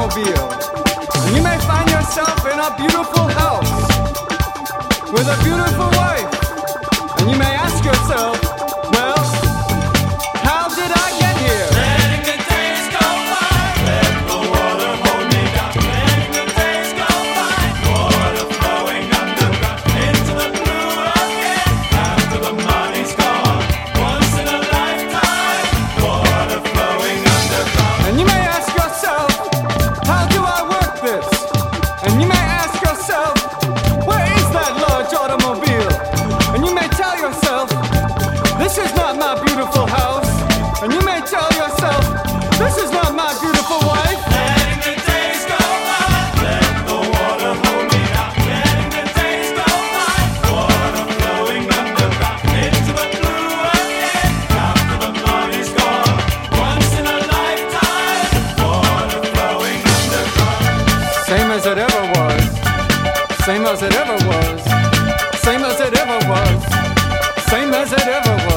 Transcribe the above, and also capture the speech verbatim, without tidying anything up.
automobile. And you may find yourself in a beautiful house with a beautiful wife. And you may ask yourself, well, how did I get here? Letting the days go by, let the water hold me down. Letting the days go by, water flowing underground into the blue again. After the money's gone, once in a lifetime, water flowing underground. And you may ask yourself, how do I work this? And you may ask yourself, where is that large automobile? And you may tell yourself, this is not my beautiful house. And you may tell yourself, this is not my beautiful wife. Letting the days go by, let the water hold me down. Letting the days go by, water flowing underground into the blue again. After the money's gone, once in a lifetime, water flowing underground. Same as it ever was. Same as it ever was. Same as it ever was. Same as it ever was.